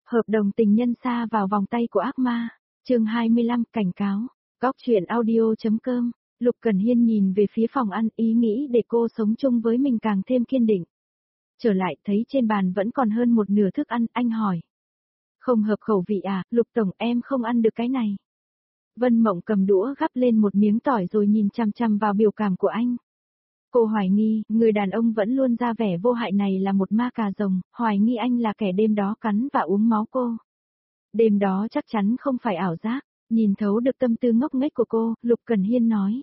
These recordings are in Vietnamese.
Hợp đồng tình nhân sa vào vòng tay của ác ma. Chương 25 cảnh cáo. Góc truyện audio.com. Lục Cẩn Hiên nhìn về phía phòng ăn, ý nghĩ để cô sống chung với mình càng thêm kiên định. Trở lại thấy trên bàn vẫn còn hơn một nửa thức ăn, anh hỏi. Không hợp khẩu vị à, Lục Tổng, em không ăn được cái này. Vân Mộng cầm đũa gắp lên một miếng tỏi rồi nhìn chằm chằm vào biểu cảm của anh. Cô hoài nghi, người đàn ông vẫn luôn ra vẻ vô hại này là một ma cà rồng, hoài nghi anh là kẻ đêm đó cắn và uống máu cô. Đêm đó chắc chắn không phải ảo giác, nhìn thấu được tâm tư ngốc nghếch của cô, Lục Cẩn Hiên nói.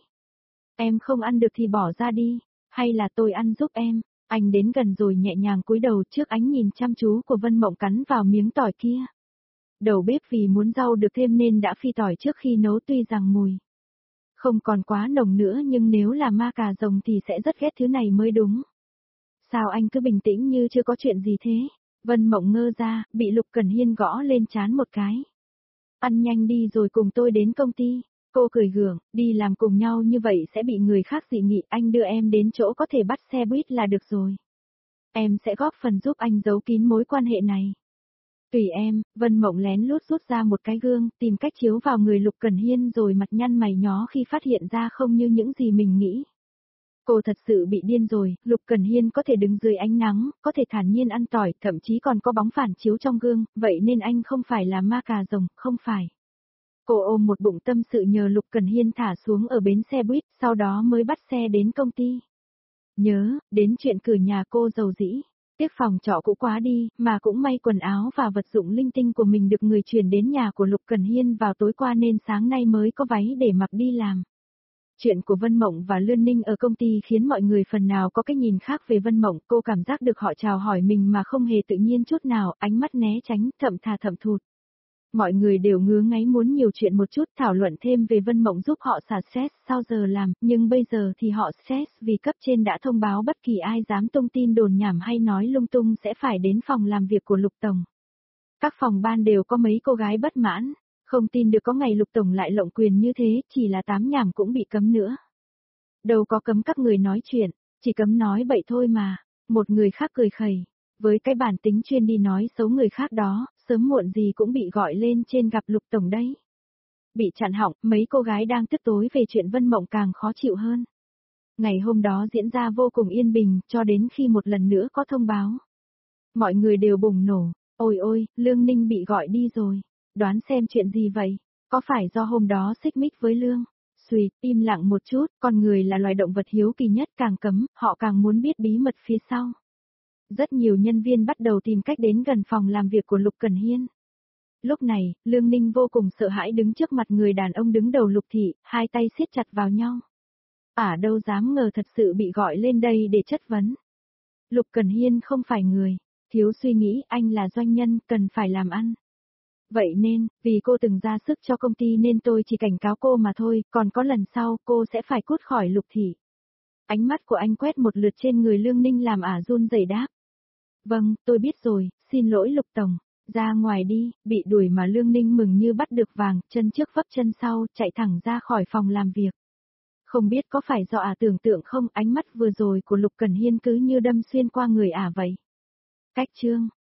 Em không ăn được thì bỏ ra đi, hay là tôi ăn giúp em. Anh đến gần rồi nhẹ nhàng cúi đầu trước ánh nhìn chăm chú của Vân Mộng cắn vào miếng tỏi kia. Đầu bếp vì muốn rau được thêm nên đã phi tỏi trước khi nấu, tuy rằng mùi không còn quá nồng nữa nhưng nếu là ma cà rồng thì sẽ rất ghét thứ này mới đúng. Sao anh cứ bình tĩnh như chưa có chuyện gì thế? Vân Mộng ngơ ra, bị Lục Cẩn Hiên gõ lên trán một cái. Ăn nhanh đi rồi cùng tôi đến công ty. Cô cười gượng, đi làm cùng nhau như vậy sẽ bị người khác dị nghị, anh đưa em đến chỗ có thể bắt xe buýt là được rồi. Em sẽ góp phần giúp anh giấu kín mối quan hệ này. Tùy em. Vân Mộng lén lút rút ra một cái gương, tìm cách chiếu vào người Lục Cẩn Hiên rồi mặt nhăn mày nhó khi phát hiện ra không như những gì mình nghĩ. Cô thật sự bị điên rồi, Lục Cẩn Hiên có thể đứng dưới ánh nắng, có thể thản nhiên ăn tỏi, thậm chí còn có bóng phản chiếu trong gương, vậy nên anh không phải là ma cà rồng, không phải. Cô ôm một bụng tâm sự nhờ Lục Cẩn Hiên thả xuống ở bến xe buýt, sau đó mới bắt xe đến công ty. Nhớ, đến chuyện cửa nhà cô giàu dĩ. Tiếc phòng trọ cũ quá đi, mà cũng may quần áo và vật dụng linh tinh của mình được người chuyển đến nhà của Lục Cẩn Hiên vào tối qua nên sáng nay mới có váy để mặc đi làm. Chuyện của Vân Mộng và Lươn Ninh ở công ty khiến mọi người phần nào có cái nhìn khác về Vân Mộng, cô cảm giác được họ chào hỏi mình mà không hề tự nhiên chút nào, ánh mắt né tránh, thậm thà thậm thụt. Mọi người đều ngứa ngáy muốn nhiều chuyện một chút, thảo luận thêm về Vân Mộng giúp họ xả stress sau giờ làm, nhưng bây giờ thì họ stress vì cấp trên đã thông báo bất kỳ ai dám tung tin đồn nhảm hay nói lung tung sẽ phải đến phòng làm việc của Lục Tổng. Các phòng ban đều có mấy cô gái bất mãn, không tin được có ngày Lục Tổng lại lộng quyền như thế, chỉ là tám nhảm cũng bị cấm nữa. Đâu có cấm các người nói chuyện, chỉ cấm nói bậy thôi mà. Một người khác cười khẩy, với cái bản tính chuyên đi nói xấu người khác đó, sớm muộn gì cũng bị gọi lên trên gặp Lục Tổng đấy. Bị chặn họng, mấy cô gái đang tức tối về chuyện Vân Mộng càng khó chịu hơn. Ngày hôm đó diễn ra vô cùng yên bình, cho đến khi một lần nữa có thông báo. Mọi người đều bùng nổ, ôi ôi, Lương Ninh bị gọi đi rồi. Đoán xem chuyện gì vậy? Có phải do hôm đó xích mích với Lương? Xùi, im lặng một chút, con người là loài động vật hiếu kỳ nhất, càng cấm, họ càng muốn biết bí mật phía sau. Rất nhiều nhân viên bắt đầu tìm cách đến gần phòng làm việc của Lục Cẩn Hiên. Lúc này, Lương Ninh vô cùng sợ hãi đứng trước mặt người đàn ông đứng đầu Lục Thị, hai tay siết chặt vào nhau. Đâu dám ngờ thật sự bị gọi lên đây để chất vấn. Lục Cẩn Hiên không phải người, thiếu suy nghĩ, anh là doanh nhân, cần phải làm ăn. Vậy nên, vì cô từng ra sức cho công ty nên tôi chỉ cảnh cáo cô mà thôi, còn có lần sau cô sẽ phải cút khỏi Lục Thị. Ánh mắt của anh quét một lượt trên người Lương Ninh làm run rẩy đáp. Vâng, tôi biết rồi, xin lỗi Lục Tổng. Ra ngoài đi, bị đuổi mà Lương Ninh mừng như bắt được vàng, chân trước vấp chân sau, chạy thẳng ra khỏi phòng làm việc. Không biết có phải do tưởng tượng không, ánh mắt vừa rồi của Lục Cẩn Hiên cứ như đâm xuyên qua người vậy. Cách chương.